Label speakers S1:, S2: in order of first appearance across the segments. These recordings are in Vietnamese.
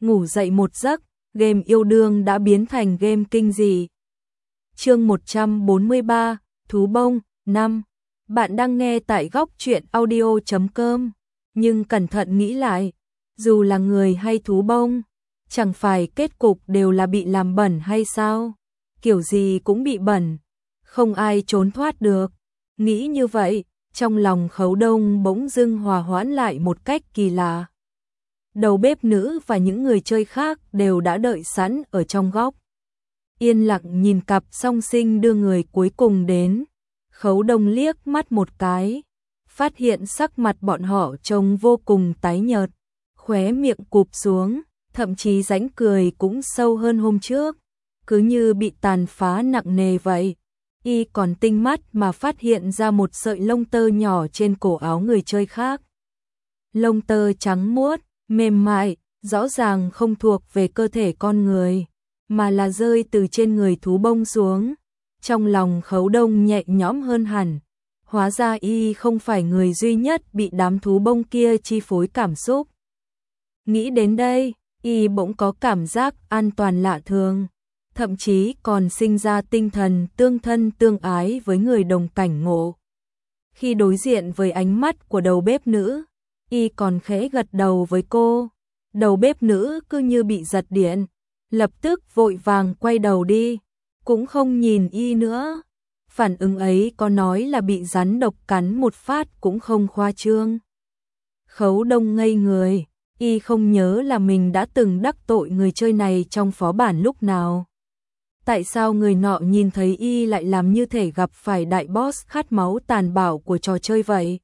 S1: ngủ dậy một giấc, game yêu đương đã biến thành game kinh dị. Chương 143, Thú bông, 5. Bạn đang nghe tại góc truyện audio.com, nhưng cẩn thận nghĩ lại, dù là người hay thú bông, chẳng phải kết cục đều là bị làm bẩn hay sao? Kiểu gì cũng bị bẩn, không ai trốn thoát được. Nghĩ như vậy, trong lòng Khấu Đông bỗng dưng hòa hoãn lại một cách kỳ lạ. Đầu bếp nữ và những người chơi khác đều đã đợi sẵn ở trong góc. Yên lặng nhìn cặp song sinh đưa người cuối cùng đến. Khấu Đông liếc mắt một cái, phát hiện sắc mặt bọn họ trông vô cùng tái nhợt, khóe miệng cụp xuống, thậm chí rãnh cười cũng sâu hơn hôm trước, cứ như bị tàn phá nặng nề vậy. Y còn tinh mắt mà phát hiện ra một sợi lông tơ nhỏ trên cổ áo người chơi khác. Lông tơ trắng muốt, mềm mại, rõ ràng không thuộc về cơ thể con người, mà là rơi từ trên người thú bông xuống. Trong lòng Khấu Đông nhẹ nhõm hơn hẳn, hóa ra y không phải người duy nhất bị đám thú bông kia chi phối cảm xúc. Nghĩ đến đây, y bỗng có cảm giác an toàn lạ thường, thậm chí còn sinh ra tinh thần tương thân tương ái với người đồng cảnh ngộ. Khi đối diện với ánh mắt của đầu bếp nữ, y còn khẽ gật đầu với cô. Đầu bếp nữ cứ như bị giật điện, lập tức vội vàng quay đầu đi, cũng không nhìn y nữa. Phản ứng ấy có nói là bị rắn độc cắn một phát cũng không khoa trương. Khấu Đông ngây người, y không nhớ là mình đã từng đắc tội người chơi này trong phó bản lúc nào. Tại sao người nọ nhìn thấy y lại làm như thể gặp phải đại boss khát máu tàn bạo của trò chơi vậy?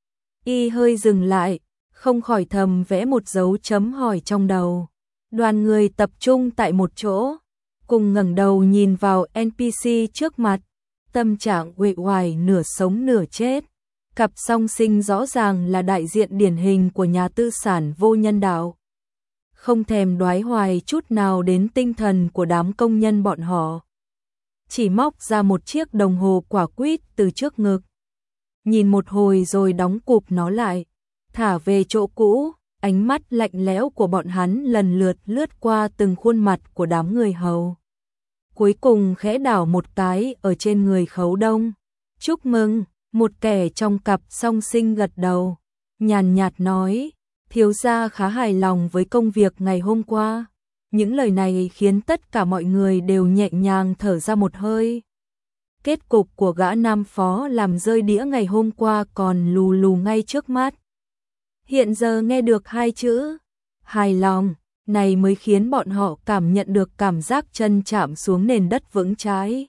S1: Y hơi dừng lại, không khỏi thầm vẽ một dấu chấm hỏi trong đầu. Đoàn người tập trung tại một chỗ, cùng ngẩng đầu nhìn vào NPC trước mặt, tâm trạng uể oải nửa sống nửa chết. Cặp song sinh rõ ràng là đại diện điển hình của nhà tư sản vô nhân đạo, không thèm đoái hoài chút nào đến tinh thần của đám công nhân bọn họ. Chỉ móc ra một chiếc đồng hồ quả quýt từ trước ngực, nhìn một hồi rồi đóng cụp nó lại, thả về chỗ cũ. Ánh mắt lạnh lẽo của bọn hắn lần lượt lướt qua từng khuôn mặt của đám người hầu, cuối cùng khẽ đảo một cái ở trên người Khấu Đông. Chúc mừng. Một kẻ trong cặp song sinh gật đầu, nhàn nhạt nói, thiếu gia khá hài lòng với công việc ngày hôm qua. Những lời này khiến tất cả mọi người đều nhẹ nhàng thở ra một hơi. Kết cục của gã nam phó làm rơi đĩa ngày hôm qua còn lù lù ngay trước mắt. Hiện giờ nghe được hai chữ hài lòng này mới khiến bọn họ cảm nhận được cảm giác chân chạm xuống nền đất vững chãi.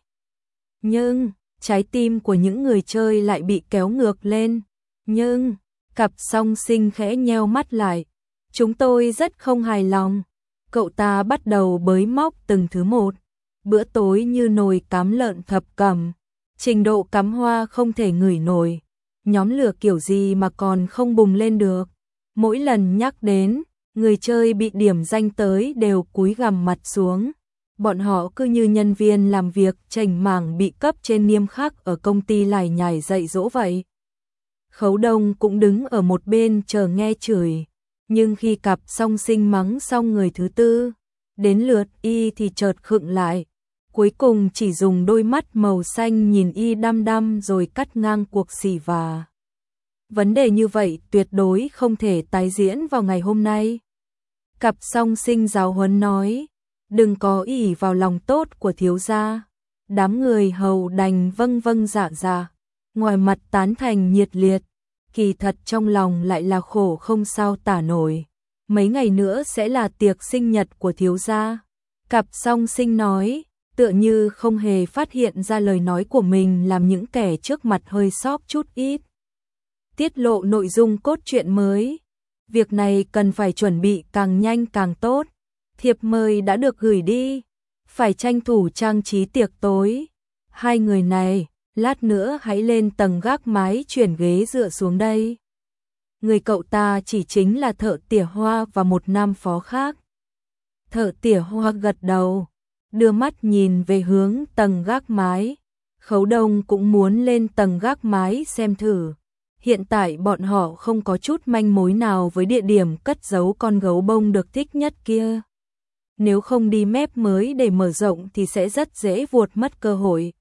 S1: Nhưng trái tim của những người chơi lại bị kéo ngược lên. Nhưng cặp song sinh khẽ nheo mắt lại. Chúng tôi rất không hài lòng. Cậu ta bắt đầu bới móc từng thứ một. Bữa tối như nồi cám lợn thập cẩm, trình độ cắm hoa không thể ngửi nổi. Nhóm lửa kiểu gì mà còn không bùng lên được. Mỗi lần nhắc đến, người chơi bị điểm danh tới đều cúi gằm mặt xuống. Bọn họ cứ như nhân viên làm việc chảnh mảng bị cấp trên nghiêm khắc ở công ty lải nhải dạy dỗ vậy. Khấu Đông cũng đứng ở một bên chờ nghe chửi, nhưng khi cặp song sinh mắng xong người thứ tư, đến lượt y thì chợt khựng lại, cuối cùng chỉ dùng đôi mắt màu xanh nhìn y đăm đăm rồi cắt ngang cuộc xỉ vả. Vấn đề như vậy tuyệt đối không thể tái diễn vào ngày hôm nay. Cặp song sinh giáo huấn nói, đừng có ỷ vào lòng tốt của thiếu gia. Đám người hầu đành vâng vâng dạ dạ, ngoài mặt tán thành nhiệt liệt, kỳ thật trong lòng lại là khổ không sao tả nổi. Mấy ngày nữa sẽ là tiệc sinh nhật của thiếu gia. Cặp song sinh nói, tựa như không hề phát hiện ra lời nói của mình làm những kẻ trước mặt hơi sót chút ít. Tiết lộ nội dung cốt truyện mới. Việc này cần phải chuẩn bị càng nhanh càng tốt. Thiệp mời đã được gửi đi, phải tranh thủ trang trí tiệc tối. Hai người này, lát nữa hãy lên tầng gác mái chuyển ghế dựa xuống đây. Người cậu ta chỉ chính là Thợ Tỉa Hoa và một nam phó khác. Thợ Tỉa Hoa gật đầu, đưa mắt nhìn về hướng tầng gác mái. Khấu Đông cũng muốn lên tầng gác mái xem thử. Hiện tại bọn họ không có chút manh mối nào với địa điểm cất giấu con gấu bông được thích nhất kia. Nếu không đi mép mới để mở rộng thì sẽ rất dễ vuột mất cơ hội.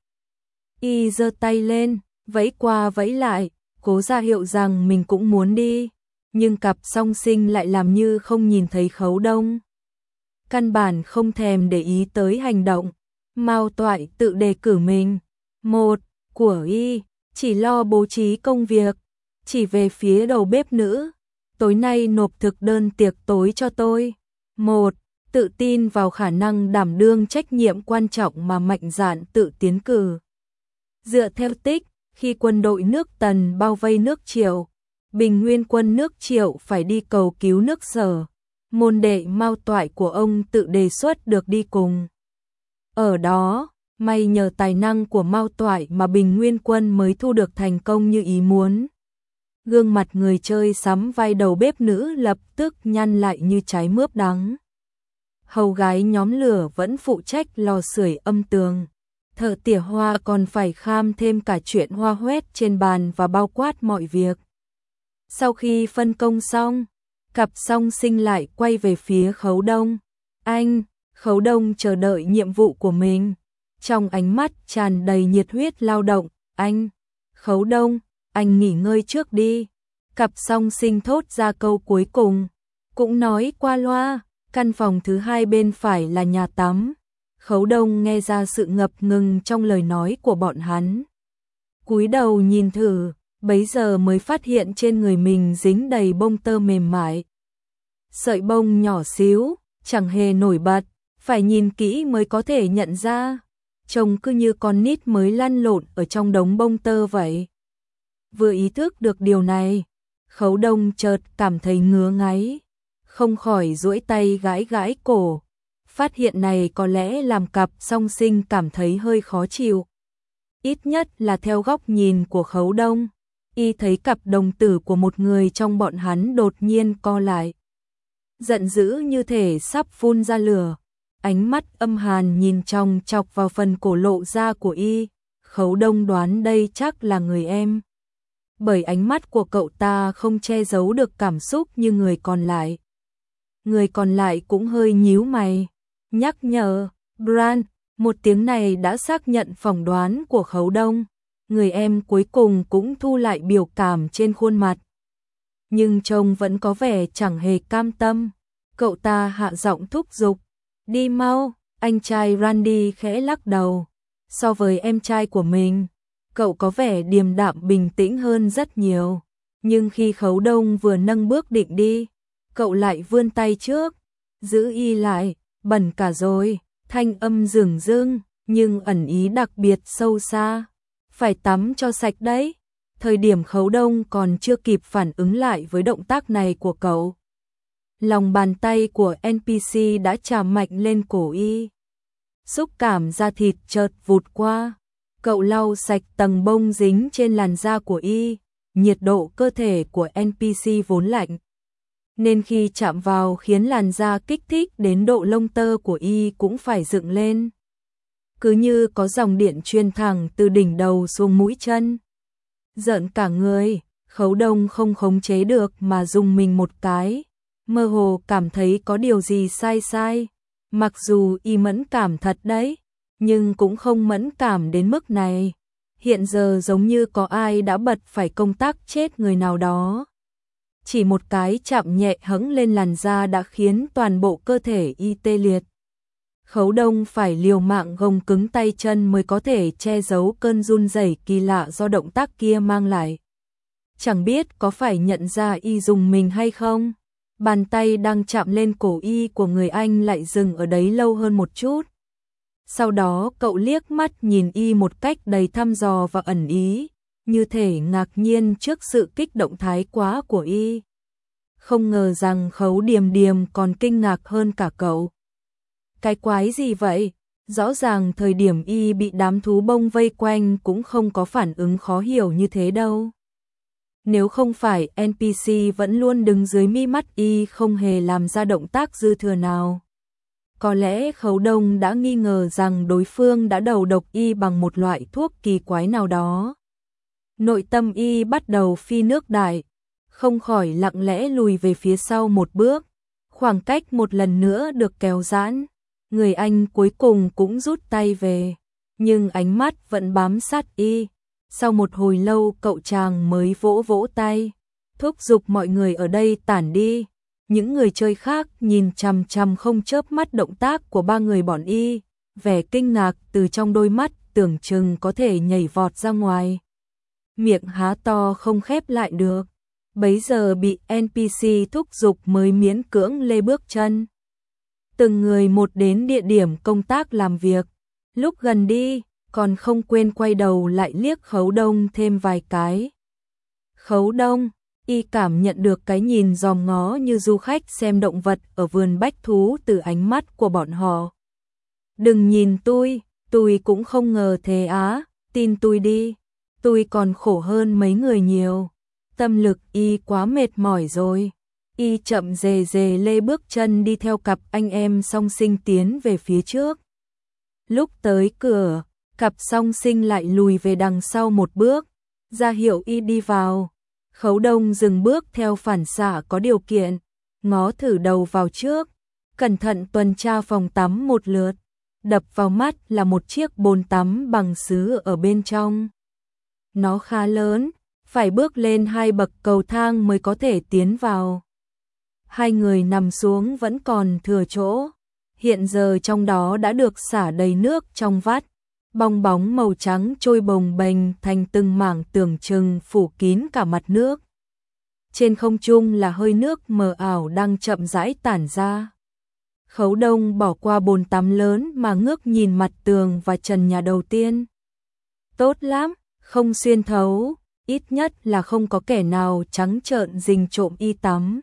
S1: Y giơ tay lên, vẫy qua vẫy lại, cố ra hiệu rằng mình cũng muốn đi. Nhưng cặp song sinh lại làm như không nhìn thấy Khấu Đông. Căn bản không thèm để ý tới hành động. Mao Toại tự đề cử mình. Một, của Y, chỉ lo bố trí công việc. Chỉ về phía đầu bếp nữ. Tối nay nộp thực đơn tiệc tối cho tôi. Một, tự tin vào khả năng đảm đương trách nhiệm quan trọng mà mạnh dạn tự tiến cử. Dựa theo tích, khi quân đội nước Tần bao vây nước Triệu, Bình Nguyên quân nước Triệu phải đi cầu cứu nước Sở. Môn đệ Mao Toại của ông tự đề xuất được đi cùng. Ở đó, may nhờ tài năng của Mao Toại mà Bình Nguyên quân mới thu được thành công như ý muốn. Gương mặt người chơi sắm vai đầu bếp nữ lập tức nhăn lại như trái mướp đắng. Hầu gái nhóm lửa vẫn phụ trách lò sưởi âm tường. Thợ tỉa hoa còn phải kham thêm cả chuyện hoa hoét trên bàn và bao quát mọi việc. Sau khi phân công xong, cặp song sinh lại quay về phía Khấu Đông. Anh, Khấu Đông chờ đợi nhiệm vụ của mình. Trong ánh mắt tràn đầy nhiệt huyết lao động. Anh, Khấu Đông, anh nghỉ ngơi trước đi. Cặp song sinh thốt ra câu cuối cùng. Cũng nói qua loa, căn phòng thứ hai bên phải là nhà tắm. Khấu Đông nghe ra sự ngập ngừng trong lời nói của bọn hắn. Cúi đầu nhìn thử, bấy giờ mới phát hiện trên người mình dính đầy bông tơ mềm mại. Sợi bông nhỏ xíu, chẳng hề nổi bật, phải nhìn kỹ mới có thể nhận ra. Trông cứ như con nít mới lăn lộn ở trong đống bông tơ vậy. Vừa ý thức được điều này, Khấu Đông chợt cảm thấy ngứa ngáy, không khỏi duỗi tay gãi gãi cổ. Phát hiện này có lẽ làm cặp song sinh cảm thấy hơi khó chịu. Ít nhất là theo góc nhìn của Khấu Đông, y thấy cặp đồng tử của một người trong bọn hắn đột nhiên co lại. Giận dữ như thể sắp phun ra lửa, ánh mắt âm hàn nhìn chòng chọc vào phần cổ lộ ra của y. Khấu Đông đoán đây chắc là người em. Bởi ánh mắt của cậu ta không che giấu được cảm xúc như người còn lại. Người còn lại cũng hơi nhíu mày. Nhắc nhở, Bran, một tiếng này đã xác nhận phỏng đoán của Khấu Đông. Người em cuối cùng cũng thu lại biểu cảm trên khuôn mặt. Nhưng trông vẫn có vẻ chẳng hề cam tâm. Cậu ta hạ giọng thúc giục. Đi mau, anh trai Randy khẽ lắc đầu. So với em trai của mình, cậu có vẻ điềm đạm bình tĩnh hơn rất nhiều. Nhưng khi Khấu Đông vừa nâng bước định đi, cậu lại vươn tay trước, giữ y lại. Bẩn cả rồi, thanh âm dửng dưng, nhưng ẩn ý đặc biệt sâu xa. Phải tắm cho sạch đấy. Thời điểm Khấu Đông còn chưa kịp phản ứng lại với động tác này của cậu. Lòng bàn tay của NPC đã chạm mạnh lên cổ y. Xúc cảm da thịt chợt vụt qua. Cậu lau sạch tầng bông dính trên làn da của y. Nhiệt độ cơ thể của NPC vốn lạnh, nên khi chạm vào khiến làn da kích thích đến độ lông tơ của y cũng phải dựng lên. Cứ như có dòng điện truyền thẳng từ đỉnh đầu xuống mũi chân. Giận cả người, Khấu Đông không khống chế được mà rùng mình một cái. Mơ hồ cảm thấy có điều gì sai sai. Mặc dù y mẫn cảm thật đấy, nhưng cũng không mẫn cảm đến mức này. Hiện giờ giống như có ai đã bật phải công tắc chết người nào đó. Chỉ một cái chạm nhẹ hững lên làn da đã khiến toàn bộ cơ thể y tê liệt. Khấu Đông phải liều mạng gồng cứng tay chân mới có thể che giấu cơn run rẩy kỳ lạ do động tác kia mang lại. Chẳng biết có phải nhận ra y dùng mình hay không. Bàn tay đang chạm lên cổ y của người anh lại dừng ở đấy lâu hơn một chút. Sau đó cậu liếc mắt nhìn y một cách đầy thăm dò và ẩn ý, như thể ngạc nhiên trước sự kích động thái quá của y. Không ngờ rằng Khấu Điềm Điềm còn kinh ngạc hơn cả cậu. Cái quái gì vậy? Rõ ràng thời điểm y bị đám thú bông vây quanh cũng không có phản ứng khó hiểu như thế đâu. Nếu không phải NPC vẫn luôn đứng dưới mi mắt y không hề làm ra động tác dư thừa nào. Có lẽ Khấu Đông đã nghi ngờ rằng đối phương đã đầu độc y bằng một loại thuốc kỳ quái nào đó. Nội tâm y bắt đầu phi nước đại, không khỏi lặng lẽ lùi về phía sau một bước, khoảng cách một lần nữa được kéo giãn, người anh cuối cùng cũng rút tay về, nhưng ánh mắt vẫn bám sát y. Sau một hồi lâu cậu chàng mới vỗ vỗ tay, thúc giục mọi người ở đây tản đi. Những người chơi khác nhìn chằm chằm không chớp mắt động tác của ba người bọn y, vẻ kinh ngạc từ trong đôi mắt tưởng chừng có thể nhảy vọt ra ngoài. Miệng há to không khép lại được, bấy giờ bị NPC thúc giục mới miễn cưỡng lê bước chân. Từng người một đến địa điểm công tác làm việc, lúc gần đi, còn không quên quay đầu lại liếc Khấu Đông thêm vài cái. Khấu Đông, y cảm nhận được cái nhìn dòm ngó như du khách xem động vật ở vườn bách thú từ ánh mắt của bọn họ. Đừng nhìn tôi cũng không ngờ thế á, tin tôi đi, tôi còn khổ hơn mấy người nhiều. Tâm lực y quá mệt mỏi rồi. Y chậm rề rề lê bước chân đi theo cặp anh em song sinh tiến về phía trước. Lúc tới cửa, cặp song sinh lại lùi về đằng sau một bước, ra hiệu y đi vào. Khấu Đông dừng bước theo phản xạ có điều kiện, ngó thử đầu vào trước, cẩn thận tuần tra phòng tắm một lượt. Đập vào mắt là một chiếc bồn tắm bằng sứ ở bên trong. Nó khá lớn, phải bước lên 2 bậc cầu thang mới có thể tiến vào. Hai người nằm xuống vẫn còn thừa chỗ, hiện giờ trong đó đã được xả đầy nước trong vắt. Bong bóng màu trắng trôi bồng bềnh thành từng mảng tưởng chừng phủ kín cả mặt nước. Trên không trung là hơi nước mờ ảo đang chậm rãi tản ra. Khấu Đông bỏ qua bồn tắm lớn mà ngước nhìn mặt tường và trần nhà đầu tiên. Tốt lắm, không xuyên thấu, ít nhất là không có kẻ nào trắng trợn rình trộm y tắm.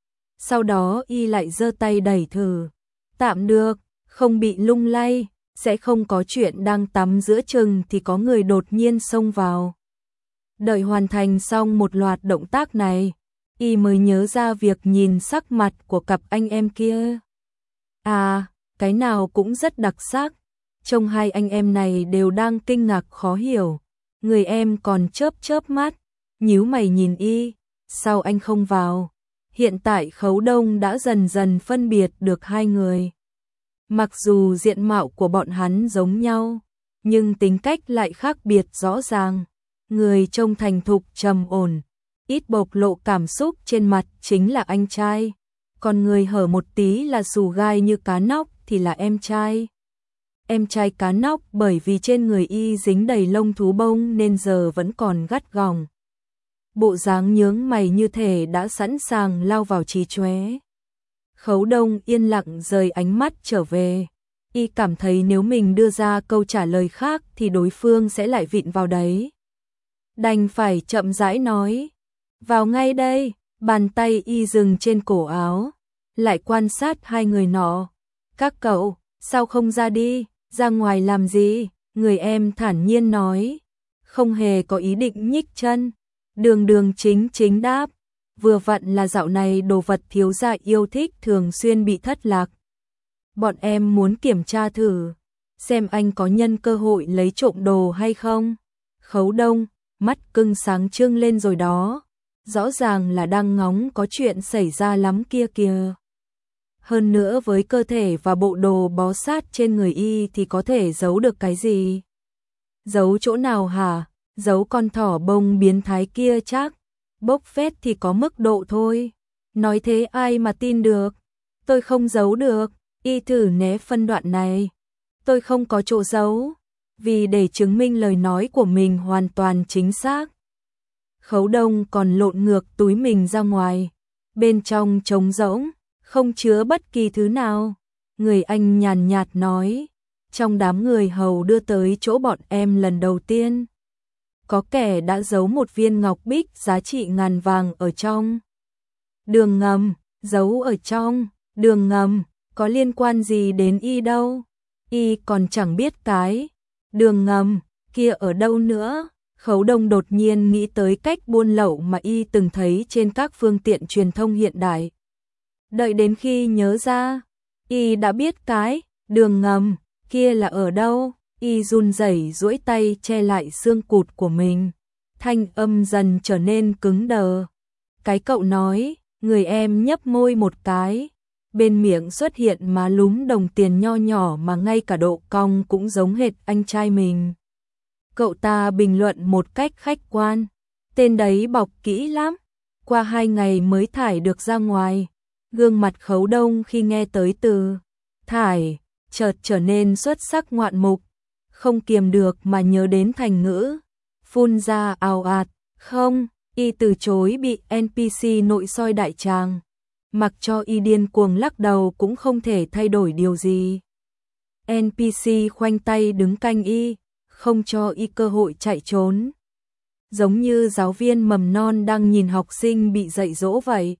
S1: Sau đó y lại giơ tay đẩy thử. Tạm được, không bị lung lay, sẽ không có chuyện đang tắm giữa chừng thì có người đột nhiên xông vào. Đợi hoàn thành xong một loạt động tác này, y mới nhớ ra việc nhìn sắc mặt của cặp anh em kia. À, cái nào cũng rất đặc sắc. Trông hai anh em này đều đang kinh ngạc khó hiểu. Người em còn chớp chớp mắt, nhíu mày nhìn y, sao anh không vào? Hiện tại Khấu Đông đã dần dần phân biệt được hai người. Mặc dù diện mạo của bọn hắn giống nhau, nhưng tính cách lại khác biệt rõ ràng. Người trông thành thục trầm ổn, ít bộc lộ cảm xúc trên mặt chính là anh trai. Còn người hở một tí là xù gai như cá nóc thì là em trai. Em trai cá nóc bởi vì trên người y dính đầy lông thú bông nên giờ vẫn còn gắt gỏng. Bộ dáng nhướng mày như thể đã sẵn sàng lao vào trí chóe. Khấu Đông yên lặng rời ánh mắt trở về. Y cảm thấy nếu mình đưa ra câu trả lời khác thì đối phương sẽ lại vịn vào đấy. Đành phải chậm rãi nói. Vào ngay đây, bàn tay y dừng trên cổ áo. Lại quan sát hai người nọ. Các cậu, sao không ra đi, ra ngoài làm gì? Người em thản nhiên nói. Không hề có ý định nhích chân. Đường Đường chính đáp. Vừa vặn là dạo này đồ vật thiếu gia yêu thích thường xuyên bị thất lạc. Bọn em muốn kiểm tra thử, xem anh có nhân cơ hội lấy trộm đồ hay không. Khấu Đông, mắt cưng sáng trưng lên rồi đó. Rõ ràng là đang ngóng có chuyện xảy ra lắm kia kìa. Hơn nữa với cơ thể và bộ đồ bó sát trên người y thì có thể giấu được cái gì? Giấu chỗ nào hả? Giấu con thỏ bông biến thái kia chắc. Bốc phét thì có mức độ thôi. Nói thế ai mà tin được? Tôi không giấu được. Y thử né phân đoạn này. Tôi không có chỗ giấu. Vì để chứng minh lời nói của mình hoàn toàn chính xác. Khấu Đông còn lộn ngược túi mình ra ngoài. Bên trong trống rỗng, không chứa bất kỳ thứ nào. Người anh nhàn nhạt nói. Trong đám người hầu đưa tới chỗ bọn em lần đầu tiên, có kẻ đã giấu một viên ngọc bích giá trị ngàn vàng ở trong. Đường ngầm, giấu ở trong, đường ngầm, có liên quan gì đến y đâu. Y còn chẳng biết cái đường ngầm kia ở đâu nữa. Khấu Đông đột nhiên nghĩ tới cách buôn lậu mà y từng thấy trên các phương tiện truyền thông hiện đại. Đợi đến khi nhớ ra, y đã biết cái đường ngầm kia là ở đâu. Y run rẩy duỗi tay che lại xương cụt của mình. Thanh âm dần trở nên cứng đờ. Cái cậu nói, người em nhấp môi một cái. Bên miệng xuất hiện má lúm đồng tiền nho nhỏ mà ngay cả độ cong cũng giống hệt anh trai mình. Cậu ta bình luận một cách khách quan. Tên đấy bọc kỹ lắm. Qua 2 ngày mới thải được ra ngoài. Gương mặt Khấu Đông khi nghe tới từ thải, chợt trở nên xuất sắc ngoạn mục. Không kiềm được mà nhớ đến thành ngữ. Phun ra ào ạt, không, y từ chối bị NPC nội soi đại tràng. Mặc cho y điên cuồng lắc đầu cũng không thể thay đổi điều gì. NPC khoanh tay đứng canh y, không cho y cơ hội chạy trốn. Giống như giáo viên mầm non đang nhìn học sinh bị dạy dỗ vậy.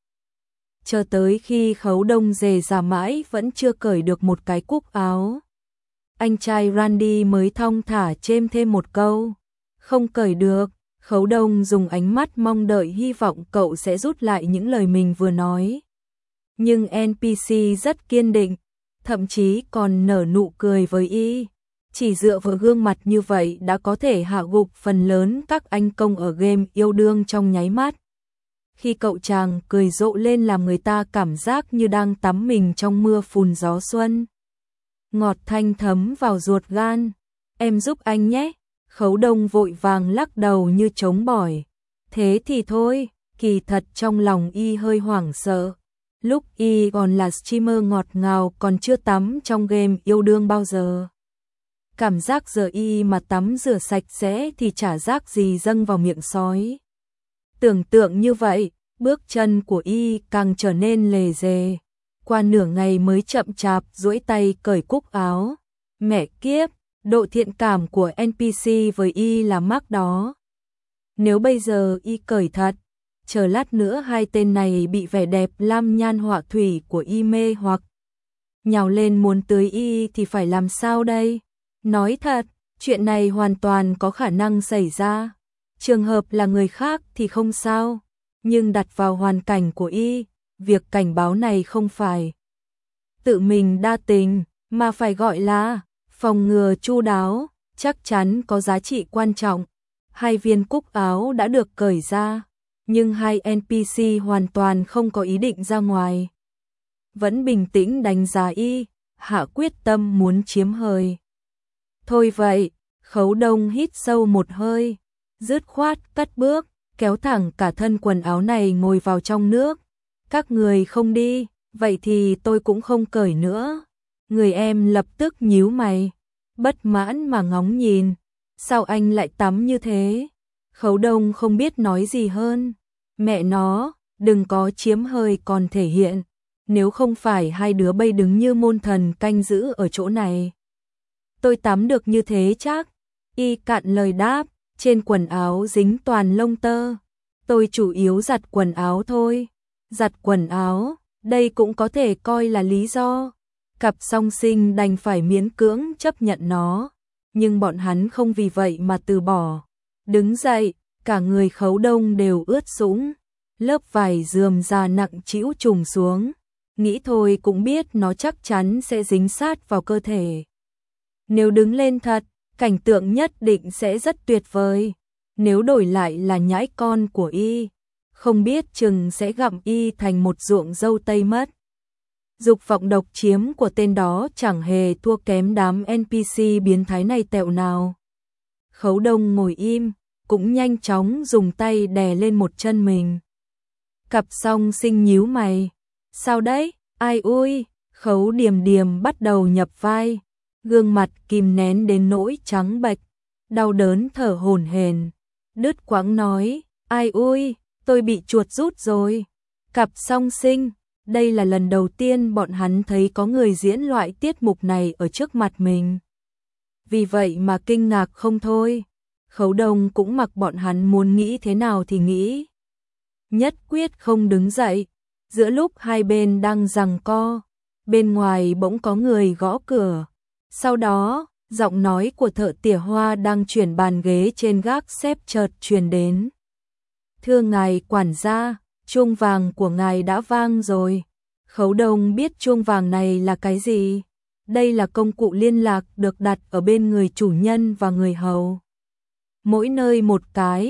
S1: Chờ tới khi Khấu Đông rề rà mãi vẫn chưa cởi được một cái cúc áo. Anh trai Randy mới thong thả chêm thêm một câu. Không cởi được. Khấu Đông dùng ánh mắt mong đợi hy vọng cậu sẽ rút lại những lời mình vừa nói. Nhưng NPC rất kiên định, thậm chí còn nở nụ cười với y. Chỉ dựa vào gương mặt như vậy đã có thể hạ gục phần lớn các anh công ở game yêu đương trong nháy mắt. Khi cậu chàng cười rộ lên làm người ta cảm giác như đang tắm mình trong mưa phùn gió xuân. Ngọt thanh thấm vào ruột gan. Em giúp anh nhé. Khấu Đông vội vàng lắc đầu như trống bỏi. Thế thì thôi, kỳ thật trong lòng y hơi hoảng sợ. Lúc y còn là streamer ngọt ngào còn chưa tắm trong game yêu đương bao giờ. Cảm giác giờ y mà tắm rửa sạch sẽ thì chả rác gì dâng vào miệng sói. Tưởng tượng như vậy, bước chân của y càng trở nên lề dề. Qua nửa ngày mới chậm chạp duỗi tay cởi cúc áo. Mẹ kiếp, độ thiện cảm của NPC với y là mắc đó. Nếu bây giờ y cởi thật, chờ lát nữa hai tên này bị vẻ đẹp lam nhan họa thủy của y mê hoặc nhào lên muốn tưới y thì phải làm sao đây? Nói thật, chuyện này hoàn toàn có khả năng xảy ra. Trường hợp là người khác thì không sao, nhưng đặt vào hoàn cảnh của y, việc cảnh báo này không phải tự mình đa tình, mà phải gọi là phòng ngừa chu đáo, chắc chắn có giá trị quan trọng. 2 viên cúc áo đã được cởi ra, nhưng 2 NPC hoàn toàn không có ý định ra ngoài. Vẫn bình tĩnh đánh giá y, hạ quyết tâm muốn chiếm hời. Thôi vậy, Khấu Đông hít sâu một hơi, dứt khoát cất bước, kéo thẳng cả thân quần áo này ngồi vào trong nước. Các người không đi, vậy thì tôi cũng không cởi nữa. Người em lập tức nhíu mày, bất mãn mà ngóng nhìn. Sao anh lại tắm như thế? Khấu Đông không biết nói gì hơn. Mẹ nó, đừng có chiếm hơi còn thể hiện. Nếu không phải hai đứa bay đứng như môn thần canh giữ ở chỗ này. Tôi tắm được như thế chắc. Y cạn lời đáp, trên quần áo dính toàn lông tơ. Tôi chủ yếu giặt quần áo thôi. Giặt quần áo, đây cũng có thể coi là lý do. Cặp song sinh đành phải miễn cưỡng chấp nhận nó. Nhưng bọn hắn không vì vậy mà từ bỏ. Đứng dậy, cả người Khấu Đông đều ướt sũng. Lớp vải rườm rà nặng trĩu trùng xuống. Nghĩ thôi cũng biết nó chắc chắn sẽ dính sát vào cơ thể. Nếu đứng lên thật, cảnh tượng nhất định sẽ rất tuyệt vời. Nếu đổi lại là nhãi con của y, không biết chừng sẽ gặm y thành một ruộng dâu tây mất. Dục vọng độc chiếm của tên đó chẳng hề thua kém đám NPC biến thái này tẹo nào. Khấu Đông ngồi im, cũng nhanh chóng dùng tay đè lên một chân mình. Cặp song sinh nhíu mày. Sao đấy? Ai ui? Khấu Điềm Điềm bắt đầu nhập vai. Gương mặt kìm nén đến nỗi trắng bệch, đau đớn thở hổn hển, đứt quãng nói, ai ui, tôi bị chuột rút rồi. Cặp song sinh, đây là lần đầu tiên bọn hắn thấy có người diễn loại tiết mục này ở trước mặt mình. Vì vậy mà kinh ngạc không thôi. Khấu Đông cũng mặc bọn hắn muốn nghĩ thế nào thì nghĩ. Nhất quyết không đứng dậy. Giữa lúc hai bên đang giằng co, bên ngoài bỗng có người gõ cửa. Sau đó, giọng nói của thợ tỉa hoa đang chuyển bàn ghế trên gác xếp chợt truyền đến. Thưa ngài quản gia, chuông vàng của ngài đã vang rồi. Khấu Đông biết chuông vàng này là cái gì. Đây là công cụ liên lạc được đặt ở bên người chủ nhân và người hầu. Mỗi nơi một cái,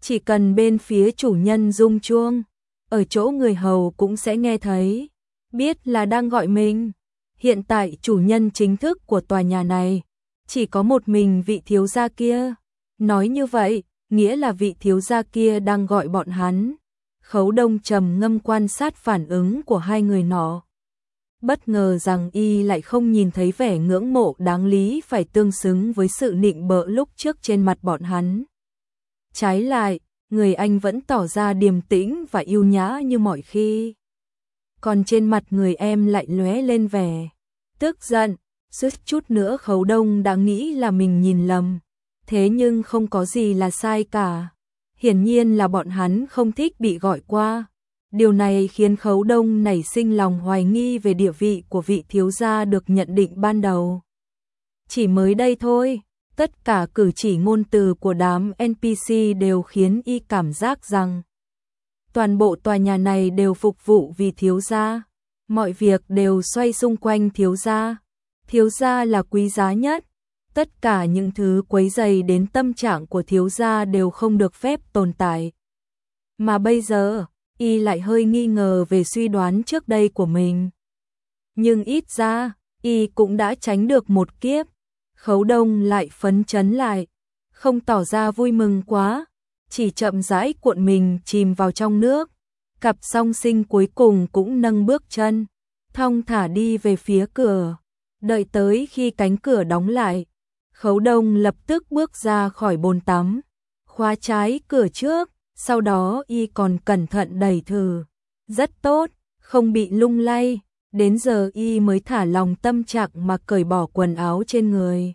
S1: Chỉ cần bên phía chủ nhân rung chuông, ở chỗ người hầu cũng sẽ nghe thấy, biết là đang gọi mình. Hiện tại chủ nhân chính thức của tòa nhà này chỉ có một mình vị thiếu gia kia. Nói như vậy, nghĩa là vị thiếu gia kia đang gọi bọn hắn. Khấu Đông trầm ngâm quan sát phản ứng của hai người nọ. Bất ngờ rằng y lại không nhìn thấy vẻ ngưỡng mộ đáng lý phải tương xứng với sự nịnh bợ lúc trước trên mặt bọn hắn. Trái lại, người anh vẫn tỏ ra điềm tĩnh và yêu nhã như mọi khi. Còn trên mặt người em lại lóe lên vẻ tức giận, suýt chút nữa Khấu Đông đã nghĩ là mình nhìn lầm. Thế nhưng không có gì là sai cả. Hiển nhiên là bọn hắn không thích bị gọi qua. Điều này khiến Khấu Đông nảy sinh lòng hoài nghi về địa vị của vị thiếu gia được nhận định ban đầu. Chỉ mới đây thôi, tất cả cử chỉ ngôn từ của đám NPC đều khiến y cảm giác rằng toàn bộ tòa nhà này đều phục vụ vì thiếu gia. Mọi việc đều xoay xung quanh thiếu gia. Thiếu gia là quý giá nhất. Tất cả những thứ quấy rầy đến tâm trạng của thiếu gia đều không được phép tồn tại. Mà bây giờ, y lại hơi nghi ngờ về suy đoán trước đây của mình. Nhưng ít ra, y cũng đã tránh được một kiếp. Khấu Đông lại phấn chấn lại, không tỏ ra vui mừng quá, chỉ chậm rãi cuộn mình chìm vào trong nước. Cặp song sinh cuối cùng cũng nâng bước chân, thong thả đi về phía cửa. Đợi tới khi cánh cửa đóng lại, Khấu Đông lập tức bước ra khỏi bồn tắm, khóa trái cửa trước, sau đó y còn cẩn thận đẩy thử. Rất tốt, không bị lung lay, đến giờ y mới thả lòng tâm trạng mà cởi bỏ quần áo trên người.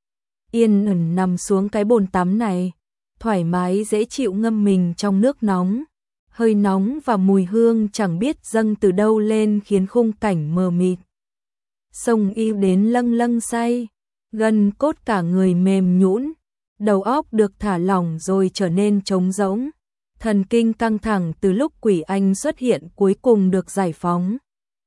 S1: Yên ẩn nằm xuống cái bồn tắm này, thoải mái dễ chịu ngâm mình trong nước nóng. Hơi nóng và mùi hương chẳng biết dâng từ đâu lên khiến khung cảnh mờ mịt. Sông y đến lâng lâng say, gần cốt cả người mềm nhũn, đầu óc được thả lỏng rồi trở nên trống rỗng. Thần kinh căng thẳng từ lúc quỷ anh xuất hiện cuối cùng được giải phóng.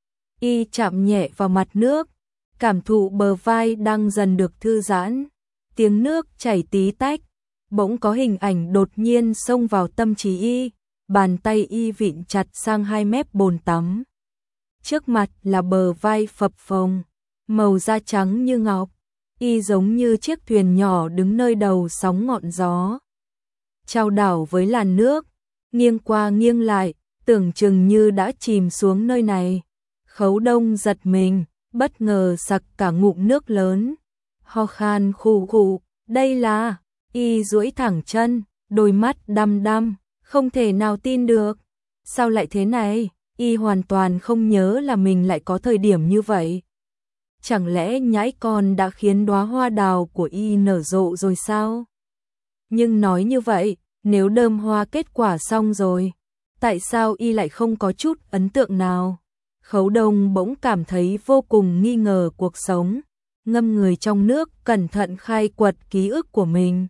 S1: Y chạm nhẹ vào mặt nước, cảm thụ bờ vai đang dần được thư giãn. Tiếng nước chảy tí tách, bỗng có hình ảnh đột nhiên xông vào tâm trí y. Bàn tay y vịn chặt sang hai mép bồn tắm. Trước mặt là bờ vai phập phồng, màu da trắng như ngọc, y giống như chiếc thuyền nhỏ đứng nơi đầu sóng ngọn gió. Chao đảo với làn nước, nghiêng qua nghiêng lại, tưởng chừng như đã chìm xuống nơi này. Khấu Đông giật mình, bất ngờ sặc cả ngụm nước lớn. Ho khan khụ khụ, đây là... Y duỗi thẳng chân, đôi mắt đăm đăm. Không thể nào tin được. Sao lại thế này? Y hoàn toàn không nhớ là mình lại có thời điểm như vậy. Chẳng lẽ nhãi con đã khiến đóa hoa đào của y nở rộ rồi sao? Nhưng nói như vậy, nếu đơm hoa kết quả xong rồi, tại sao y lại không có chút ấn tượng nào? Khấu Đông bỗng cảm thấy vô cùng nghi ngờ cuộc sống, ngâm người trong nước cẩn thận khai quật ký ức của mình.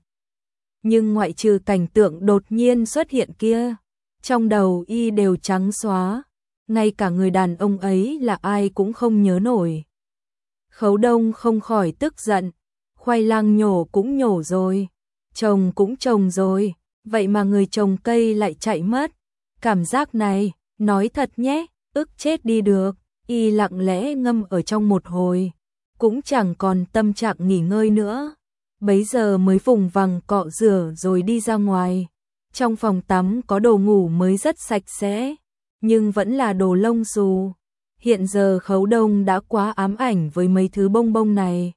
S1: Nhưng ngoại trừ cảnh tượng đột nhiên xuất hiện kia, trong đầu y đều trắng xóa, ngay cả người đàn ông ấy là ai cũng không nhớ nổi. Khấu Đông không khỏi tức giận, khoai lang nhổ cũng nhổ rồi, trồng cũng trồng rồi, vậy mà người trồng cây lại chạy mất. Cảm giác này, nói thật nhé, ức chết đi được. Y lặng lẽ ngâm ở trong một hồi, cũng chẳng còn tâm trạng nghỉ ngơi nữa. Bấy giờ mới vùng vằng cọ rửa rồi đi ra ngoài. Trong phòng tắm có đồ ngủ mới rất sạch sẽ, nhưng vẫn là đồ lông xù. Hiện giờ Khấu Đông đã quá ám ảnh với mấy thứ bông bông này.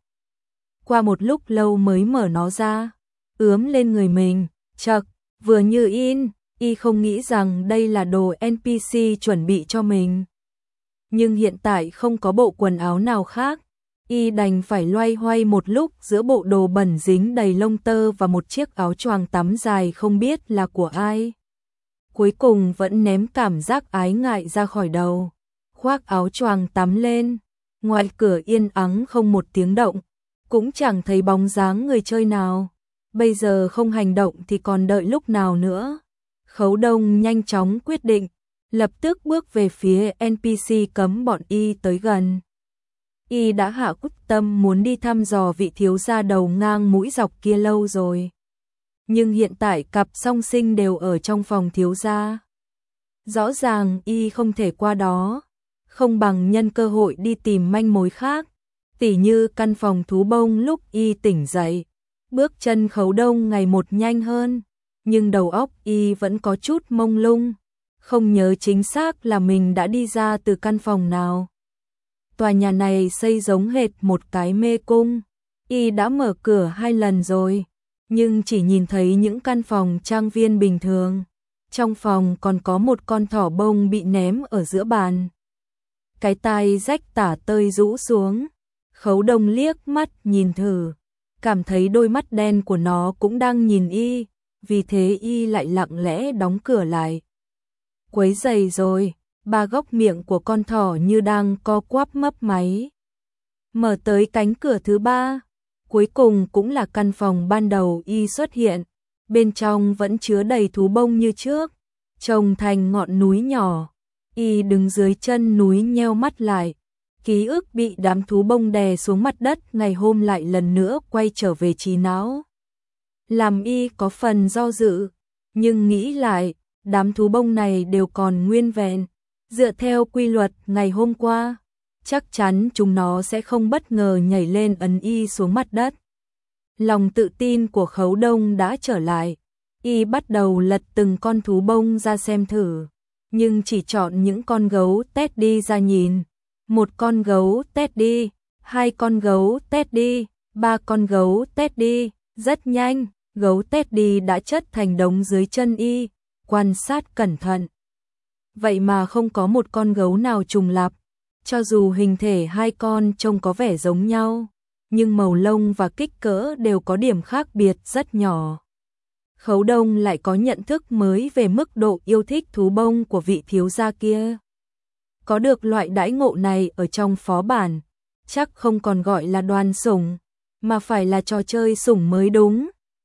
S1: Qua một lúc lâu mới mở nó ra, ướm lên người mình, chậc, vừa như in. Y không nghĩ rằng đây là đồ NPC chuẩn bị cho mình. Nhưng hiện tại không có bộ quần áo nào khác. Y đành phải loay hoay một lúc giữa bộ đồ bẩn dính đầy lông tơ và một chiếc áo choàng tắm dài không biết là của ai. Cuối cùng vẫn ném cảm giác ái ngại ra khỏi đầu, khoác áo choàng tắm lên. Ngoài cửa yên ắng không một tiếng động, cũng chẳng thấy bóng dáng người chơi nào. Bây giờ không hành động thì còn đợi lúc nào nữa. Khấu Đông nhanh chóng quyết định, lập tức bước về phía NPC cấm bọn y tới gần. Y đã hạ quyết tâm muốn đi thăm dò vị thiếu gia đầu ngang mũi dọc kia lâu rồi. nhưng hiện tại cặp song sinh đều ở trong phòng thiếu gia. Rõ ràng y không thể qua đó, không bằng nhân cơ hội đi tìm manh mối khác, tỉ như căn phòng thú bông lúc y tỉnh dậy. Bước chân Khấu Đông ngày một nhanh hơn, nhưng đầu óc y vẫn có chút mông lung, không nhớ chính xác là mình đã đi ra từ căn phòng nào. Tòa nhà này xây giống hệt một cái mê cung, y đã mở cửa 2 lần rồi, nhưng chỉ nhìn thấy những căn phòng trang viên bình thường. Trong phòng còn có một con thỏ bông bị ném ở giữa bàn. Cái tai rách tả tơi rũ xuống, Khấu Đông liếc mắt nhìn thử, cảm thấy đôi mắt đen của nó cũng đang nhìn y, vì thế y lại lặng lẽ đóng cửa lại. Quấy rầy rồi, ba góc miệng của con thỏ như đang co quắp mấp máy. Mở tới cánh cửa thứ 3, cuối cùng cũng là căn phòng ban đầu y xuất hiện, bên trong vẫn chứa đầy thú bông như trước, trông thành ngọn núi nhỏ. Y đứng dưới chân núi nheo mắt lại, ký ức bị đám thú bông đè xuống mặt đất ngày hôm lại lần nữa quay trở về trí não. Làm y có phần do dự, nhưng nghĩ lại, đám thú bông này đều còn nguyên vẹn, dựa theo quy luật ngày hôm qua, chắc chắn chúng nó sẽ không bất ngờ nhảy lên ấn y xuống mặt đất. Lòng tự tin của Khấu Đông đã trở lại, y bắt đầu lật từng con thú bông ra xem thử, nhưng chỉ chọn những con gấu Teddy ra nhìn. 1 con gấu Teddy, 2 con gấu Teddy, 3 con gấu Teddy, rất nhanh, gấu Teddy đã chất thành đống dưới chân y, quan sát cẩn thận. Vậy mà không có một con gấu nào trùng lặp, cho dù hình thể 2 con trông có vẻ giống nhau, nhưng màu lông và kích cỡ đều có điểm khác biệt rất nhỏ. Khấu Đông lại có nhận thức mới về mức độ yêu thích thú bông của vị thiếu gia kia. Có được loại đãi ngộ này ở trong phó bản, chắc không còn gọi là đoàn sủng, mà phải là trò chơi sủng mới đúng.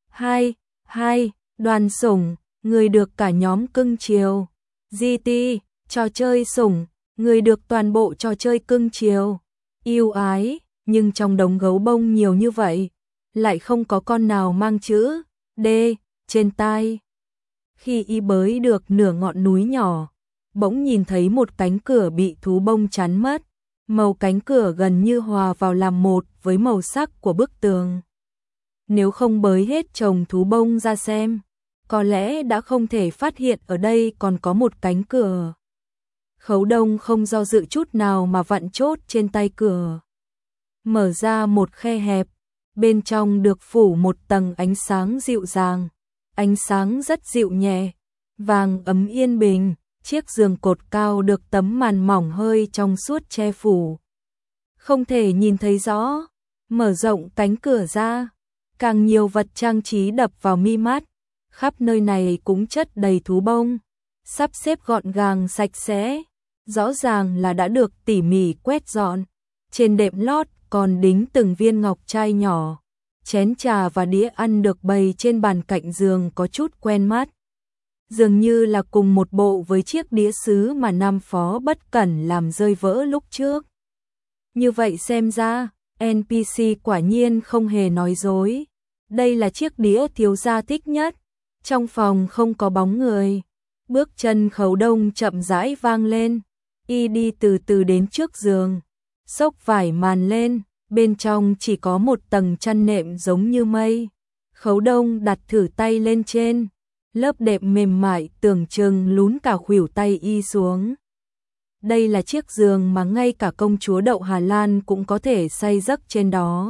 S1: Đoàn sủng, người được cả nhóm cưng chiều. GT, trò chơi sủng, người được toàn bộ trò chơi cưng chiều. Yêu ái, nhưng trong đống gấu bông nhiều như vậy, lại không có con nào mang chữ D trên tai. Khi y bới được nửa ngọn núi nhỏ, bỗng nhìn thấy một cánh cửa bị thú bông chắn mất, màu cánh cửa gần như hòa vào làm một với màu sắc của bức tường. Nếu không bới hết chồng thú bông ra xem, có lẽ đã không thể phát hiện ở đây còn có một cánh cửa. Khấu Đông không do dự chút nào mà vặn chốt trên tay cửa. Mở ra một khe hẹp, bên trong được phủ một tầng ánh sáng dịu dàng, ánh sáng rất dịu nhẹ, vàng ấm yên bình. Chiếc giường cột cao được tấm màn mỏng hơi trong suốt che phủ, không thể nhìn thấy rõ. Mở rộng cánh cửa ra, càng nhiều vật trang trí đập vào mi mắt, khắp nơi này cũng chất đầy thú bông, sắp xếp gọn gàng sạch sẽ, rõ ràng là đã được tỉ mỉ quét dọn. Trên đệm lót còn đính từng viên ngọc trai nhỏ, chén trà và đĩa ăn được bày trên bàn cạnh giường có chút quen mắt, dường như là cùng một bộ với chiếc đĩa sứ mà Nam Phó bất cẩn làm rơi vỡ lúc trước. Như vậy xem ra, NPC quả nhiên không hề nói dối. Đây là chiếc đĩa thiếu gia thích nhất. Trong phòng không có bóng người. Bước chân Khấu Đông chậm rãi vang lên. Y đi từ từ đến trước giường, xốc vải màn lên, bên trong chỉ có một tầng chăn nệm giống như mây. Khấu Đông đặt thử tay lên trên, lớp đệm mềm mại tưởng chừng lún cả khuỷu tay y xuống. Đây là chiếc giường mà ngay cả công chúa Đậu Hà Lan cũng có thể say giấc trên đó.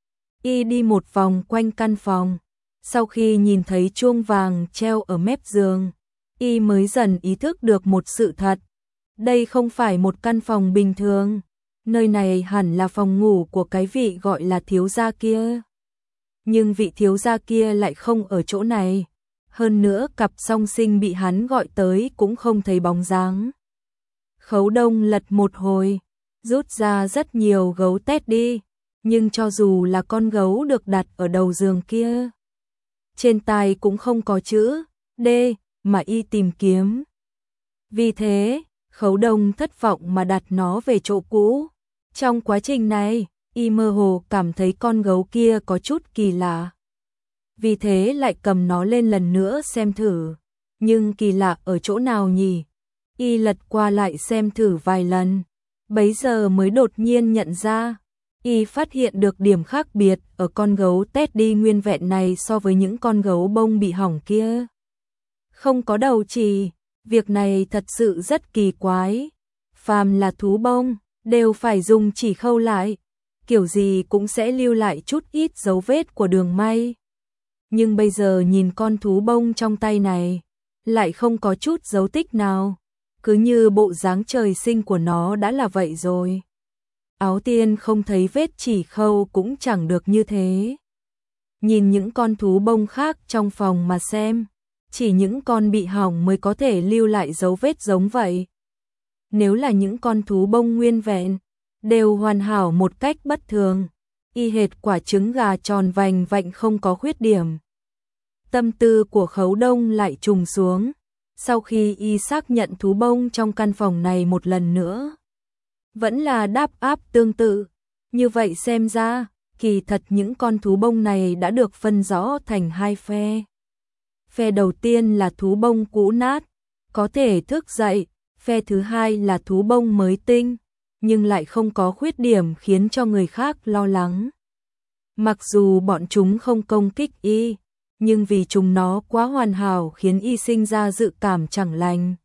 S1: Y đi một vòng quanh căn phòng, sau khi nhìn thấy chuông vàng treo ở mép giường, y mới dần ý thức được một sự thật. Đây không phải một căn phòng bình thường, nơi này hẳn là phòng ngủ của cái vị gọi là thiếu gia kia. Nhưng vị thiếu gia kia lại không ở chỗ này. Hơn nữa cặp song sinh bị hắn gọi tới cũng không thấy bóng dáng. Khấu Đông lật một hồi, rút ra rất nhiều gấu Teddy, nhưng cho dù là con gấu được đặt ở đầu giường kia, trên tai cũng không có chữ D mà y tìm kiếm. Vì thế, Khấu Đông thất vọng mà đặt nó về chỗ cũ. Trong quá trình này, y mơ hồ cảm thấy con gấu kia có chút kỳ lạ. vì thế lại cầm nó lên lần nữa xem thử. Nhưng kỳ lạ ở chỗ nào nhỉ? Y lật qua lại xem thử vài lần, bấy giờ mới đột nhiên nhận ra. Y phát hiện được điểm khác biệt ở con gấu Teddy nguyên vẹn này so với những con gấu bông bị hỏng kia. Không có đầu chì, việc này thật sự rất kỳ quái. Phàm là thú bông, đều phải dùng chỉ khâu lại, kiểu gì cũng sẽ lưu lại chút ít dấu vết của đường may. Nhưng bây giờ nhìn con thú bông trong tay này, lại không có chút dấu tích nào, cứ như bộ dáng trời sinh của nó đã là vậy rồi. Áo Tiên không thấy vết chỉ khâu cũng chẳng được như thế. Nhìn những con thú bông khác trong phòng mà xem, chỉ những con bị hỏng mới có thể lưu lại dấu vết giống vậy. Nếu là những con thú bông nguyên vẹn, đều hoàn hảo một cách bất thường, y hệt quả trứng gà tròn vành vạnh không có khuyết điểm. Tâm tư của Khấu Đông lại trùng xuống, sau khi y xác nhận thú bông trong căn phòng này một lần nữa. Vẫn là đáp áp tương tự, như vậy xem ra, kỳ thật những con thú bông này đã được phân rõ thành hai phe. Phe đầu tiên là thú bông cũ nát, có thể thức dậy, phe thứ hai là thú bông mới tinh, nhưng lại không có khuyết điểm khiến cho người khác lo lắng. Mặc dù bọn chúng không công kích y, nhưng vì chúng nó quá hoàn hảo khiến y sinh ra dự cảm chẳng lành.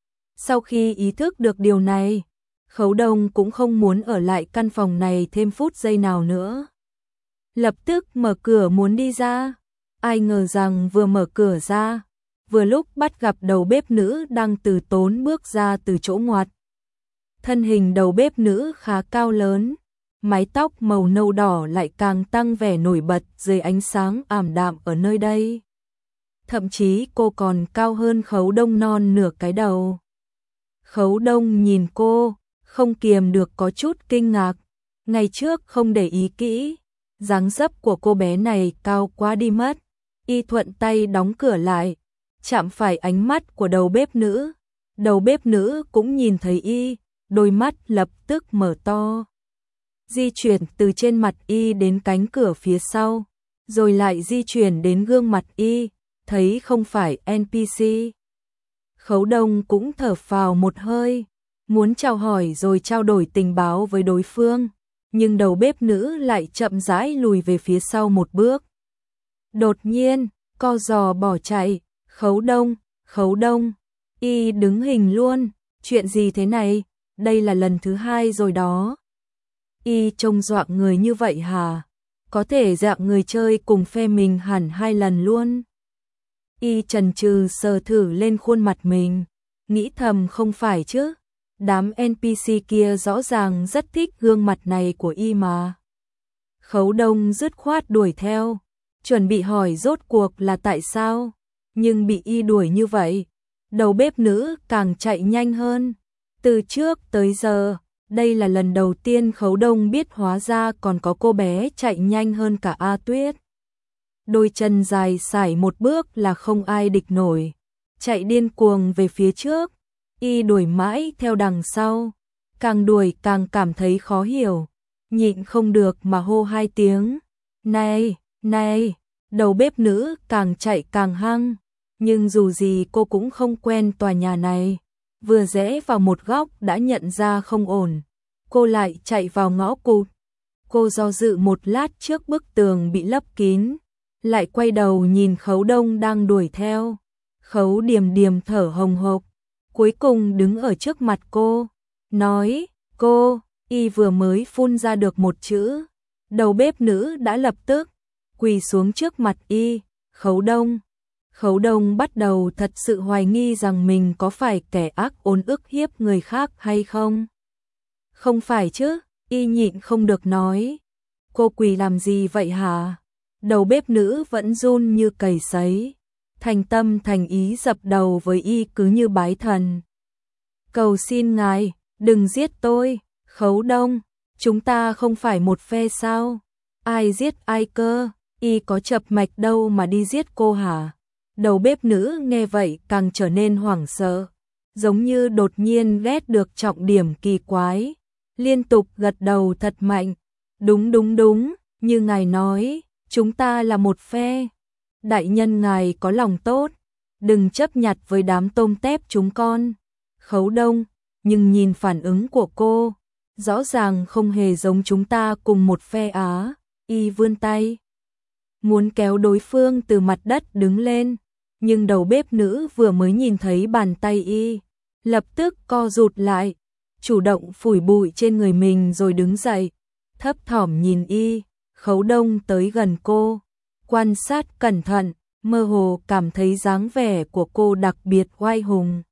S1: Sau khi ý thức được điều này, Khấu Đông cũng không muốn ở lại căn phòng này thêm phút giây nào nữa. Lập tức mở cửa muốn đi ra, ai ngờ rằng vừa mở cửa ra, vừa lúc bắt gặp đầu bếp nữ đang từ tốn bước ra từ chỗ ngoặt. Thân hình đầu bếp nữ khá cao lớn, mái tóc màu nâu đỏ lại càng tăng vẻ nổi bật dưới ánh sáng ảm đạm ở nơi đây. Thậm chí cô còn cao hơn Khấu Đông non nửa cái đầu. Khấu Đông nhìn cô, không kiềm được có chút kinh ngạc, ngày trước không để ý kỹ, dáng dấp của cô bé này cao quá đi mất. Y thuận tay đóng cửa lại, chạm phải ánh mắt của đầu bếp nữ. Đầu bếp nữ cũng nhìn thấy y, đôi mắt lập tức mở to. Di chuyển từ trên mặt y đến cánh cửa phía sau, rồi lại di chuyển đến gương mặt y, thấy không phải NPC. Khấu Đông cũng thở phào một hơi, muốn chào hỏi rồi trao đổi tình báo với đối phương, nhưng đầu bếp nữ lại chậm rãi lùi về phía sau một bước. Đột nhiên, co giò bỏ chạy, Khấu Đông, y đứng hình luôn, chuyện gì thế này, đây là lần thứ hai rồi đó. Y trông dọa người như vậy hả? Có thể dạng người chơi cùng phe mình hẳn 2 lần luôn. Y chần chừ sờ thử lên khuôn mặt mình, nghĩ thầm không phải chứ, đám NPC kia rõ ràng rất thích gương mặt này của y mà. Khấu Đông dứt khoát đuổi theo, chuẩn bị hỏi rốt cuộc là tại sao, nhưng bị y đuổi như vậy, đầu bếp nữ càng chạy nhanh hơn. Từ trước tới giờ, đây là lần đầu tiên Khấu Đông biết hóa ra còn có cô bé chạy nhanh hơn cả A Tuyết. Đôi chân dài sải một bước là không ai địch nổi, chạy điên cuồng về phía trước, y đuổi mãi theo đằng sau, càng đuổi càng cảm thấy khó hiểu, nhịn không được mà hô 2 tiếng, này, này, đầu bếp nữ càng chạy càng hăng, nhưng dù gì cô cũng không quen tòa nhà này, vừa rẽ vào một góc đã nhận ra không ổn, cô lại chạy vào ngõ cụt. Cô do dự một lát trước bức tường bị lấp kín, lại quay đầu nhìn Khấu Đông đang đuổi theo. Khấu Điềm Điềm thở hồng hộc, cuối cùng đứng ở trước mặt cô, nói, cô, y vừa mới phun ra được một chữ, đầu bếp nữ đã lập tức quỳ xuống trước mặt y. Khấu Đông bắt đầu thật sự hoài nghi rằng mình có phải kẻ ác ôn ức hiếp người khác hay không. Không phải chứ, y nhịn không được nói, cô quỳ làm gì vậy hả? Đầu bếp nữ vẫn run như cầy sấy, thành tâm thành ý dập đầu với y cứ như bái thần. Cầu xin ngài, đừng giết tôi, Khấu Đông, chúng ta không phải một phe sao? Ai giết ai cơ, y có chập mạch đâu mà đi giết cô hả? Đầu bếp nữ nghe vậy càng trở nên hoảng sợ, giống như đột nhiên ghét được trọng điểm kỳ quái, liên tục gật đầu thật mạnh, đúng, như ngài nói, chúng ta là một phe. Đại nhân ngài có lòng tốt, đừng chấp nhặt với đám tôm tép chúng con. Khấu Đông, nhưng nhìn phản ứng của cô, rõ ràng không hề giống chúng ta cùng một phe á. Y vươn tay, muốn kéo đối phương từ mặt đất đứng lên, nhưng đầu bếp nữ vừa mới nhìn thấy bàn tay Y, lập tức co rụt lại, chủ động phủi bụi trên người mình rồi đứng dậy, thấp thỏm nhìn Y. Khấu Đông tới gần cô, quan sát cẩn thận, mơ hồ cảm thấy dáng vẻ của cô đặc biệt oai hùng.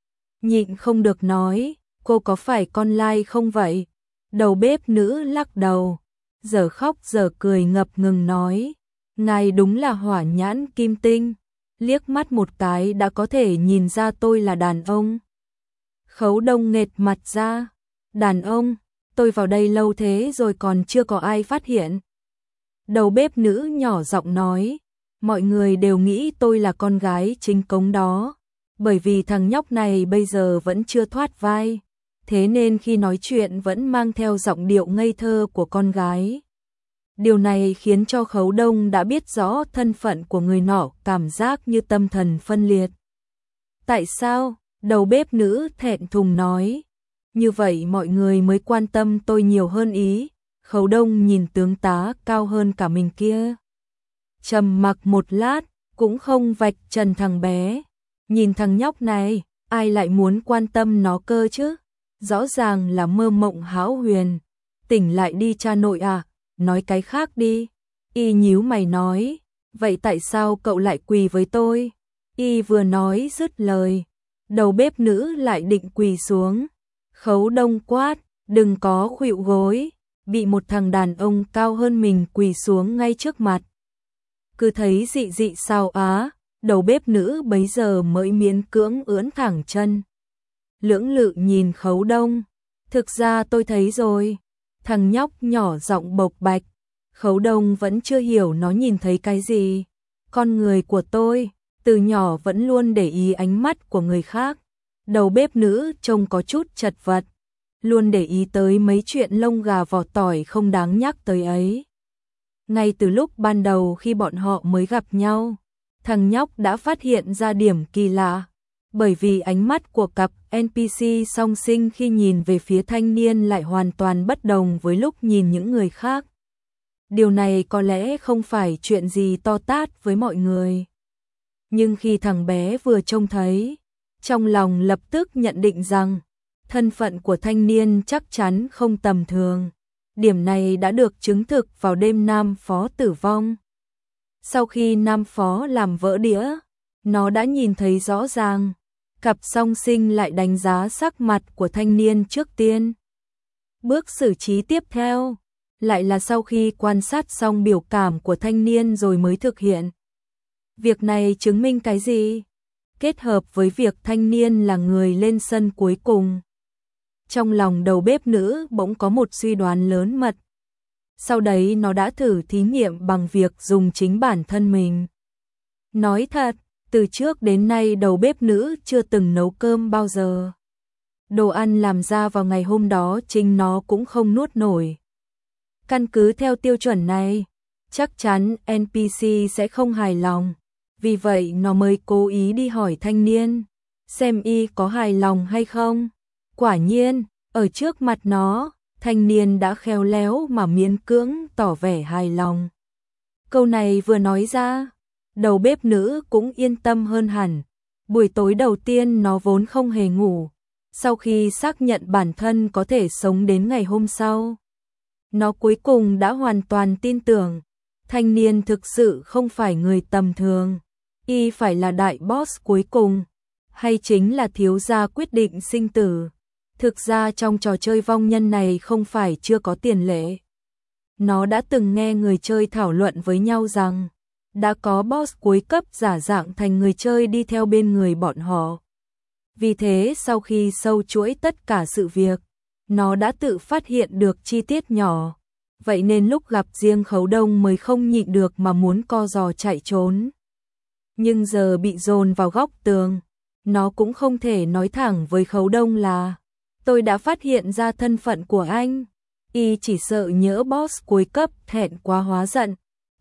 S1: Nhịn không được nói, cô có phải con lai không vậy? Đầu bếp nữ lắc đầu, giờ khóc giờ cười ngập ngừng nói, ngài đúng là hỏa nhãn kim tinh, liếc mắt một cái đã có thể nhìn ra tôi là đàn ông. Khấu Đông nghệt mặt ra, đàn ông, tôi vào đây lâu thế rồi còn chưa có ai phát hiện. Đầu bếp nữ nhỏ giọng nói, mọi người đều nghĩ tôi là con gái chính cống đó, bởi vì thằng nhóc này bây giờ vẫn chưa thoát vai, thế nên khi nói chuyện vẫn mang theo giọng điệu ngây thơ của con gái. Điều này khiến cho Khấu Đông đã biết rõ thân phận của người nọ, cảm giác như tâm thần phân liệt. Tại sao? Đầu bếp nữ thẹn thùng nói, như vậy mọi người mới quan tâm tôi nhiều hơn ý. Khấu Đông nhìn tướng tá cao hơn cả mình kia, trầm mặc một lát, cũng không vạch trần thằng bé. Nhìn thằng nhóc này, ai lại muốn quan tâm nó cơ chứ? Rõ ràng là mơ mộng hão huyền. Tỉnh lại đi cha nội à, nói cái khác đi. Y nhíu mày nói, vậy tại sao cậu lại quỳ với tôi? Y vừa nói dứt lời, đầu bếp nữ lại định quỳ xuống. Khấu Đông quát, đừng có khuỵu gối. Bị một thằng đàn ông cao hơn mình quỳ xuống ngay trước mặt. Cứ thấy dị dị sao á, đầu bếp nữ bấy giờ mới miễn cưỡng ưỡn thẳng chân. Lưỡng lự nhìn Khấu Đông, thực ra tôi thấy rồi. Thằng nhóc nhỏ giọng bộc bạch, Khấu Đông vẫn chưa hiểu nó nhìn thấy cái gì. Con người của tôi, từ nhỏ vẫn luôn để ý ánh mắt của người khác. Đầu bếp nữ trông có chút chật vật, luôn để ý tới mấy chuyện lông gà vỏ tỏi không đáng nhắc tới ấy. Ngay từ lúc ban đầu khi bọn họ mới gặp nhau, thằng nhóc đã phát hiện ra điểm kỳ lạ, bởi vì ánh mắt của cặp NPC song sinh khi nhìn về phía thanh niên lại hoàn toàn bất đồng với lúc nhìn những người khác. Điều này có lẽ không phải chuyện gì to tát với mọi người. Nhưng khi thằng bé vừa trông thấy, trong lòng lập tức nhận định rằng thân phận của thanh niên chắc chắn không tầm thường. Điểm này đã được chứng thực vào đêm Nam Phó tử vong. Sau khi Nam Phó làm vỡ đĩa, nó đã nhìn thấy rõ ràng. Cặp song sinh lại đánh giá sắc mặt của thanh niên trước tiên. Bước xử trí tiếp theo, lại là sau khi quan sát xong biểu cảm của thanh niên rồi mới thực hiện. Việc này chứng minh cái gì? Kết hợp với việc thanh niên là người lên sân cuối cùng. Trong lòng đầu bếp nữ bỗng có một suy đoán lớn mật. Sau đấy nó đã thử thí nghiệm bằng việc dùng chính bản thân mình. Nói thật, từ trước đến nay đầu bếp nữ chưa từng nấu cơm bao giờ. Đồ ăn làm ra vào ngày hôm đó chính nó cũng không nuốt nổi. Căn cứ theo tiêu chuẩn này, chắc chắn NPC sẽ không hài lòng. Vì vậy nó mới cố ý đi hỏi thanh niên, xem y có hài lòng hay không. Quả nhiên, ở trước mặt nó, thanh niên đã khéo léo mà miễn cưỡng tỏ vẻ hài lòng. Câu này vừa nói ra, đầu bếp nữ cũng yên tâm hơn hẳn. Buổi tối đầu tiên nó vốn không hề ngủ. Sau khi xác nhận bản thân có thể sống đến ngày hôm sau, nó cuối cùng đã hoàn toàn tin tưởng. Thanh niên thực sự không phải người tầm thường. Y phải là đại boss cuối cùng, hay chính là thiếu gia quyết định sinh tử. Thực ra trong trò chơi vong nhân này không phải chưa có tiền lệ. Nó đã từng nghe người chơi thảo luận với nhau rằng đã có boss cuối cấp giả dạng thành người chơi đi theo bên người bọn họ. Vì thế sau khi sâu chuỗi tất cả sự việc, nó đã tự phát hiện được chi tiết nhỏ. Vậy nên lúc gặp riêng Khấu Đông mới không nhịn được mà muốn co giò chạy trốn. Nhưng giờ bị dồn vào góc tường, nó cũng không thể nói thẳng với Khấu Đông là tôi đã phát hiện ra thân phận của anh. Y chỉ sợ nhỡ boss cuối cấp thẹn quá hóa giận,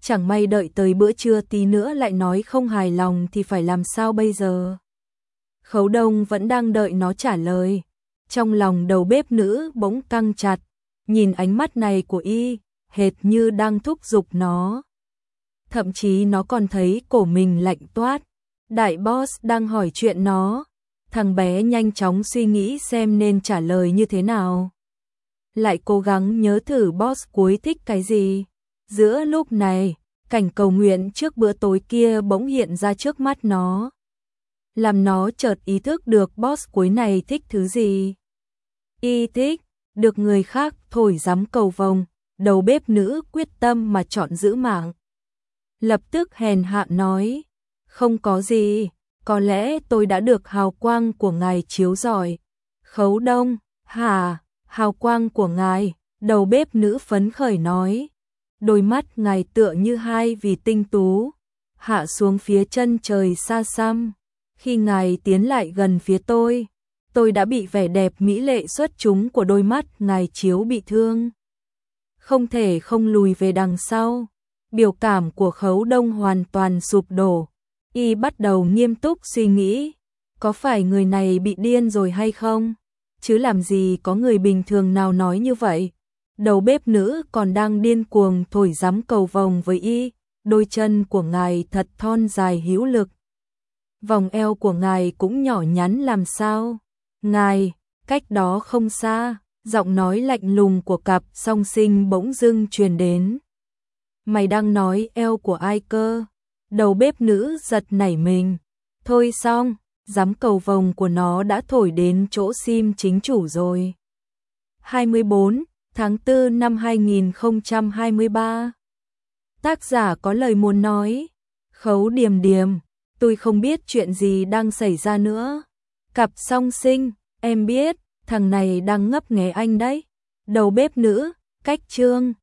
S1: Chẳng may đợi tới bữa trưa tí nữa lại nói không hài lòng thì phải làm sao bây giờ? Khấu Đông vẫn đang đợi nó trả lời. Trong lòng đầu bếp nữ bỗng căng chặt, nhìn ánh mắt này của y, hệt như đang thúc giục nó. Thậm chí nó còn thấy cổ mình lạnh toát. Đại boss đang hỏi chuyện nó. Thằng bé nhanh chóng suy nghĩ xem nên trả lời như thế nào. Lại cố gắng nhớ thử boss cuối thích cái gì. Giữa lúc này, cảnh cầu nguyện trước bữa tối kia bỗng hiện ra trước mắt nó. Làm nó chợt ý thức được boss cuối này thích thứ gì. Y thích được người khác thổi giám cầu vồng. Đầu bếp nữ quyết tâm mà chọn giữ mạng. Lập tức hèn hạ nói, không có gì, có lẽ tôi đã được hào quang của ngài chiếu rọi. Khấu Đông, hả, hào quang của ngài, đầu bếp nữ phấn khởi nói. Đôi mắt ngài tựa như hai vì tinh tú, hạ xuống phía chân trời xa xăm. Khi ngài tiến lại gần phía tôi đã bị vẻ đẹp mỹ lệ xuất chúng của đôi mắt ngài chiếu bị thương. Không thể không lùi về đằng sau. Biểu cảm của Khấu Đông hoàn toàn sụp đổ. Y bắt đầu nghiêm túc suy nghĩ, có phải người này bị điên rồi hay không? Chứ làm gì có người bình thường nào nói như vậy? Đầu bếp nữ còn đang điên cuồng thổi giám cầu vồng với y, đôi chân của ngài thật thon dài hữu lực. Vòng eo của ngài cũng nhỏ nhắn làm sao? Ngài, cách đó không xa, giọng nói lạnh lùng của cặp song sinh bỗng dưng truyền đến. Mày đang nói eo của ai cơ? Đầu bếp nữ giật nảy mình. Thôi xong, giám cầu vồng của nó đã thổi đến chỗ sim chính chủ rồi. 24 tháng 4 năm 2023. Tác giả có lời muốn nói. Khấu Điềm Điềm, tôi không biết chuyện gì đang xảy ra nữa. Cặp song sinh, em biết, thằng này đang ngấp nghé anh đấy. Đầu bếp nữ, cách chương.